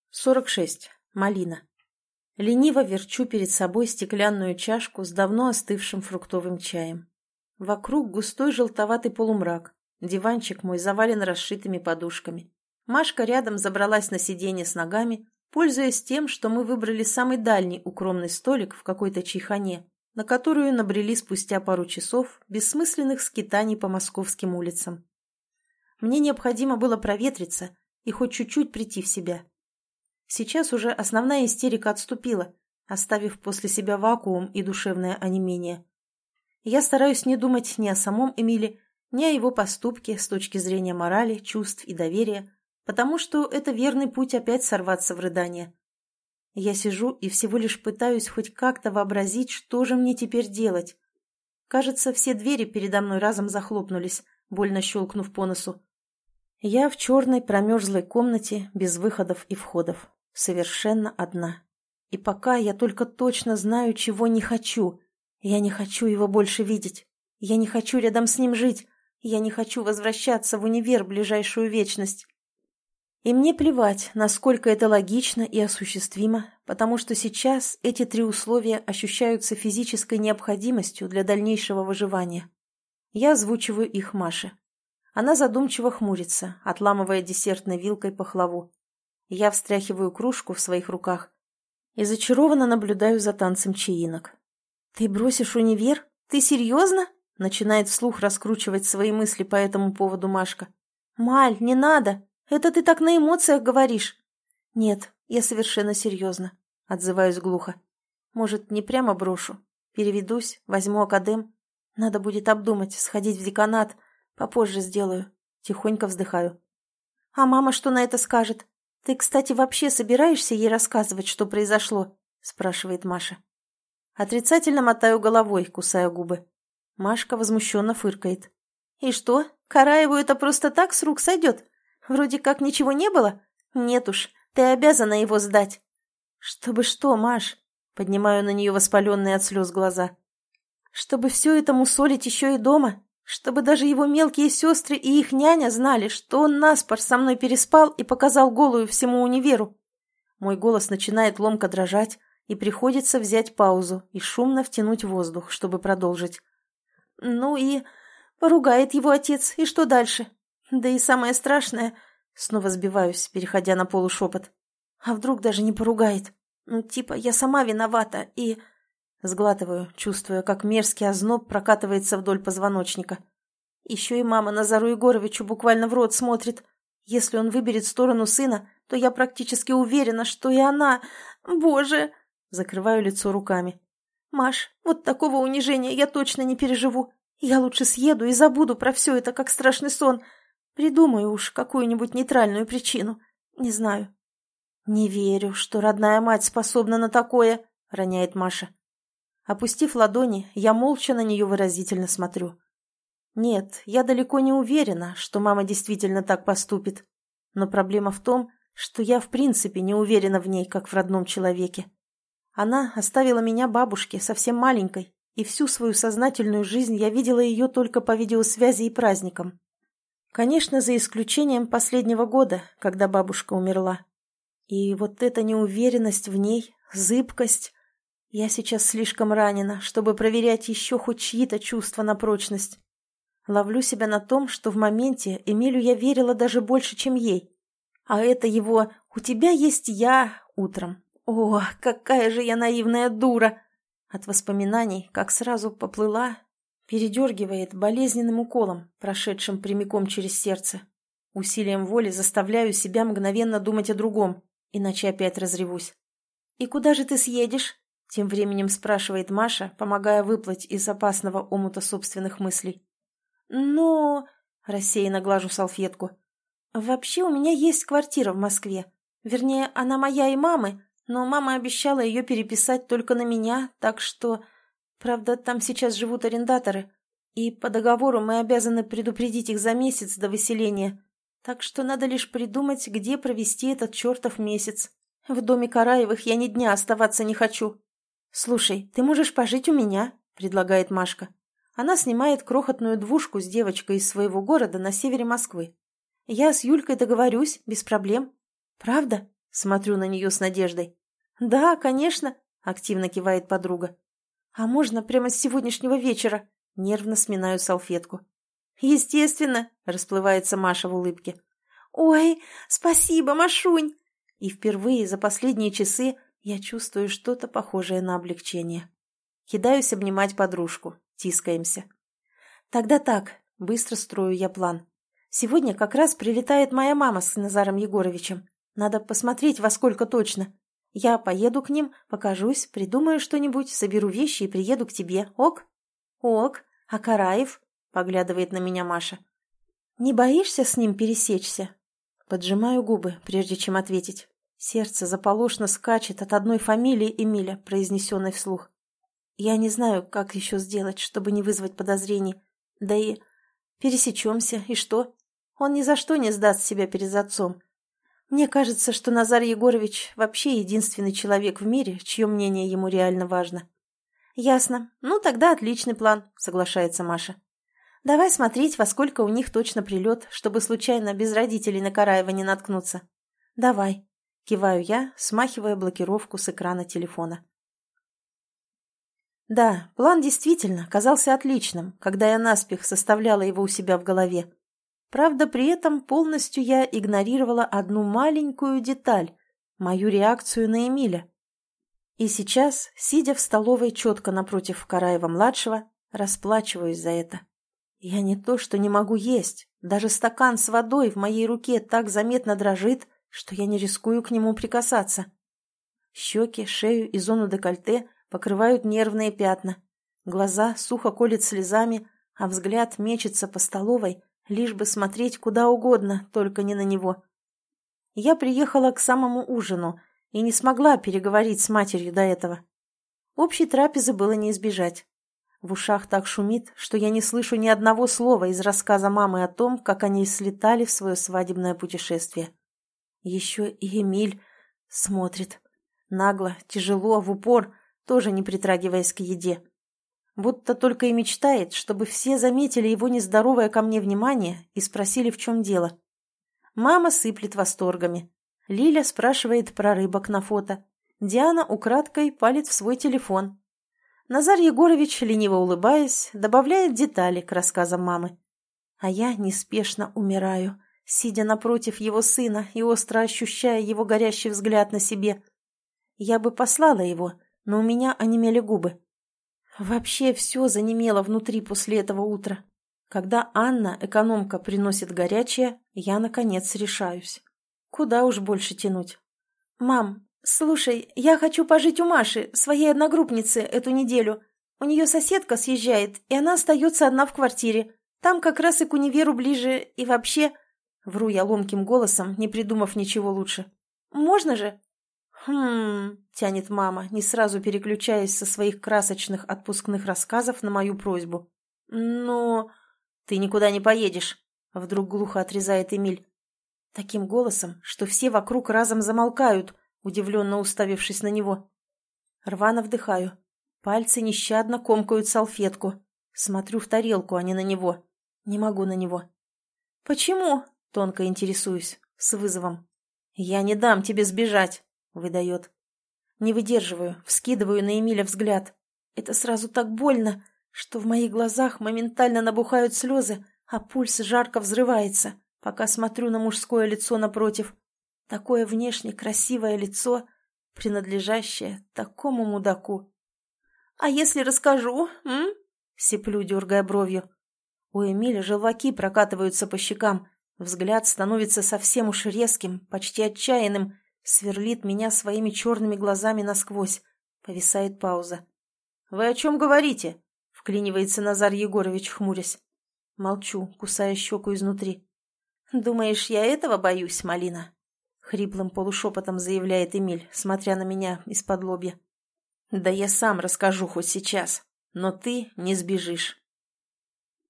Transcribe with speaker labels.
Speaker 1: 46. Малина. Лениво верчу перед собой стеклянную чашку с давно остывшим фруктовым чаем. Вокруг густой желтоватый полумрак. Диванчик мой завален расшитыми подушками. Машка рядом забралась на сиденье с ногами, пользуясь тем, что мы выбрали самый дальний укромный столик в какой-то чайхане, на которую набрели спустя пару часов бессмысленных скитаний по московским улицам. Мне необходимо было проветриться и хоть чуть-чуть прийти в себя. Сейчас уже основная истерика отступила, оставив после себя вакуум и душевное онемение. Я стараюсь не думать ни о самом Эмиле, ни о его поступке с точки зрения морали, чувств и доверия, потому что это верный путь опять сорваться в рыдание. Я сижу и всего лишь пытаюсь хоть как-то вообразить, что же мне теперь делать. Кажется, все двери передо мной разом захлопнулись, больно щелкнув по носу. Я в черной промерзлой комнате, без выходов и входов, совершенно одна. И пока я только точно знаю, чего не хочу. Я не хочу его больше видеть. Я не хочу рядом с ним жить. Я не хочу возвращаться в универ ближайшую вечность. И мне плевать, насколько это логично и осуществимо, потому что сейчас эти три условия ощущаются физической необходимостью для дальнейшего выживания. Я озвучиваю их Маше. Она задумчиво хмурится, отламывая десертной вилкой пахлаву. Я встряхиваю кружку в своих руках и зачарованно наблюдаю за танцем чаинок. «Ты бросишь универ? Ты серьезно?» — начинает вслух раскручивать свои мысли по этому поводу Машка. «Маль, не надо! Это ты так на эмоциях говоришь!» «Нет, я совершенно серьезно», — отзываюсь глухо. «Может, не прямо брошу? Переведусь, возьму академ. Надо будет обдумать, сходить в деканат. Попозже сделаю». Тихонько вздыхаю. «А мама что на это скажет? Ты, кстати, вообще собираешься ей рассказывать, что произошло?» — спрашивает Маша. Отрицательно мотаю головой, кусая губы. Машка возмущенно фыркает. «И что, Караеву это просто так с рук сойдет? Вроде как ничего не было? Нет уж, ты обязана его сдать». «Чтобы что, Маш?» — поднимаю на нее воспаленные от слез глаза. «Чтобы все это мусолить еще и дома? Чтобы даже его мелкие сестры и их няня знали, что он наспор со мной переспал и показал голую всему универу?» Мой голос начинает ломко дрожать, и приходится взять паузу и шумно втянуть воздух, чтобы продолжить. «Ну и поругает его отец, и что дальше? Да и самое страшное...» Снова сбиваюсь, переходя на полушепот. «А вдруг даже не поругает? Ну, типа, я сама виновата, и...» Сглатываю, чувствуя, как мерзкий озноб прокатывается вдоль позвоночника. Еще и мама Назару Егоровичу буквально в рот смотрит. Если он выберет сторону сына, то я практически уверена, что и она... Боже! Закрываю лицо руками. «Маш, вот такого унижения я точно не переживу. Я лучше съеду и забуду про все это, как страшный сон. Придумаю уж какую-нибудь нейтральную причину. Не знаю». «Не верю, что родная мать способна на такое», — роняет Маша. Опустив ладони, я молча на нее выразительно смотрю. Нет, я далеко не уверена, что мама действительно так поступит. Но проблема в том, что я в принципе не уверена в ней, как в родном человеке. Она оставила меня бабушке совсем маленькой, и всю свою сознательную жизнь я видела ее только по видеосвязи и праздникам. Конечно, за исключением последнего года, когда бабушка умерла. И вот эта неуверенность в ней, зыбкость... Я сейчас слишком ранена, чтобы проверять еще хоть чьи-то чувства на прочность. Ловлю себя на том, что в моменте Эмилю я верила даже больше, чем ей. А это его «у тебя есть я» утром. О, какая же я наивная дура! От воспоминаний, как сразу поплыла, передергивает болезненным уколом, прошедшим прямиком через сердце. Усилием воли заставляю себя мгновенно думать о другом, иначе опять разревусь. «И куда же ты съедешь?» — тем временем спрашивает Маша, помогая выплыть из опасного омута собственных мыслей. «Ну...» — рассеянно глажу салфетку. «Вообще у меня есть квартира в Москве. Вернее, она моя и мамы, но мама обещала ее переписать только на меня, так что... Правда, там сейчас живут арендаторы, и по договору мы обязаны предупредить их за месяц до выселения. Так что надо лишь придумать, где провести этот чертов месяц. В доме Караевых я ни дня оставаться не хочу». «Слушай, ты можешь пожить у меня», — предлагает Машка. Она снимает крохотную двушку с девочкой из своего города на севере Москвы. «Я с Юлькой договорюсь, без проблем». «Правда? Смотрю на нее с надеждой. «Да, конечно», — активно кивает подруга. «А можно прямо с сегодняшнего вечера?» Нервно сминаю салфетку. «Естественно», — расплывается Маша в улыбке. «Ой, спасибо, Машунь!» И впервые за последние часы я чувствую что-то похожее на облегчение. Кидаюсь обнимать подружку, тискаемся. «Тогда так», — быстро строю я план. «Сегодня как раз прилетает моя мама с Назаром Егоровичем. Надо посмотреть, во сколько точно. Я поеду к ним, покажусь, придумаю что-нибудь, соберу вещи и приеду к тебе. Ок?» «Ок. А Караев?» — поглядывает на меня Маша. «Не боишься с ним пересечься?» Поджимаю губы, прежде чем ответить. Сердце заполошно скачет от одной фамилии Эмиля, произнесенной вслух. Я не знаю, как еще сделать, чтобы не вызвать подозрений. Да и пересечемся, и что? Он ни за что не сдаст себя перед отцом. Мне кажется, что Назар Егорович вообще единственный человек в мире, чье мнение ему реально важно. «Ясно. Ну, тогда отличный план», — соглашается Маша. «Давай смотреть, во сколько у них точно прилет, чтобы случайно без родителей на Караева не наткнуться». «Давай», — киваю я, смахивая блокировку с экрана телефона. Да, план действительно казался отличным, когда я наспех составляла его у себя в голове. Правда, при этом полностью я игнорировала одну маленькую деталь – мою реакцию на Эмиля. И сейчас, сидя в столовой четко напротив Караева-младшего, расплачиваюсь за это. Я не то что не могу есть, даже стакан с водой в моей руке так заметно дрожит, что я не рискую к нему прикасаться. Щеки, шею и зону декольте покрывают нервные пятна. Глаза сухо колет слезами, а взгляд мечется по столовой, лишь бы смотреть куда угодно, только не на него. Я приехала к самому ужину и не смогла переговорить с матерью до этого. Общей трапезы было не избежать. В ушах так шумит, что я не слышу ни одного слова из рассказа мамы о том, как они слетали в свое свадебное путешествие. Еще и Эмиль смотрит. Нагло, тяжело, в упор, тоже не притрагиваясь к еде. Будто только и мечтает, чтобы все заметили его нездоровое ко мне внимание и спросили, в чем дело. Мама сыплет восторгами. Лиля спрашивает про рыбок на фото. Диана украдкой палит в свой телефон. Назар Егорович, лениво улыбаясь, добавляет детали к рассказам мамы. А я неспешно умираю, сидя напротив его сына и остро ощущая его горящий взгляд на себе. Я бы послала его, но у меня онемели губы. Вообще все занемело внутри после этого утра. Когда Анна, экономка, приносит горячее, я, наконец, решаюсь. Куда уж больше тянуть. «Мам, слушай, я хочу пожить у Маши, своей одногруппницы, эту неделю. У нее соседка съезжает, и она остается одна в квартире. Там как раз и к универу ближе, и вообще...» Вру я ломким голосом, не придумав ничего лучше. «Можно же?» Тянет мама, не сразу переключаясь со своих красочных отпускных рассказов на мою просьбу. «Но...» «Ты никуда не поедешь», — вдруг глухо отрезает Эмиль. Таким голосом, что все вокруг разом замолкают, удивленно уставившись на него. Рвано вдыхаю. Пальцы нещадно комкают салфетку. Смотрю в тарелку, а не на него. Не могу на него. «Почему?» — тонко интересуюсь, с вызовом. «Я не дам тебе сбежать», — выдает. Не выдерживаю, вскидываю на Эмиля взгляд. Это сразу так больно, что в моих глазах моментально набухают слезы, а пульс жарко взрывается, пока смотрю на мужское лицо напротив. Такое внешне красивое лицо, принадлежащее такому мудаку. «А если расскажу, сиплю, дергая бровью. У Эмиля желваки прокатываются по щекам, взгляд становится совсем уж резким, почти отчаянным, сверлит меня своими черными глазами насквозь. Повисает пауза. «Вы о чем говорите?» — вклинивается Назар Егорович, хмурясь. Молчу, кусая щеку изнутри. «Думаешь, я этого боюсь, Малина?» — хриплым полушепотом заявляет Эмиль, смотря на меня из-под лобья. «Да я сам расскажу хоть сейчас, но ты не сбежишь».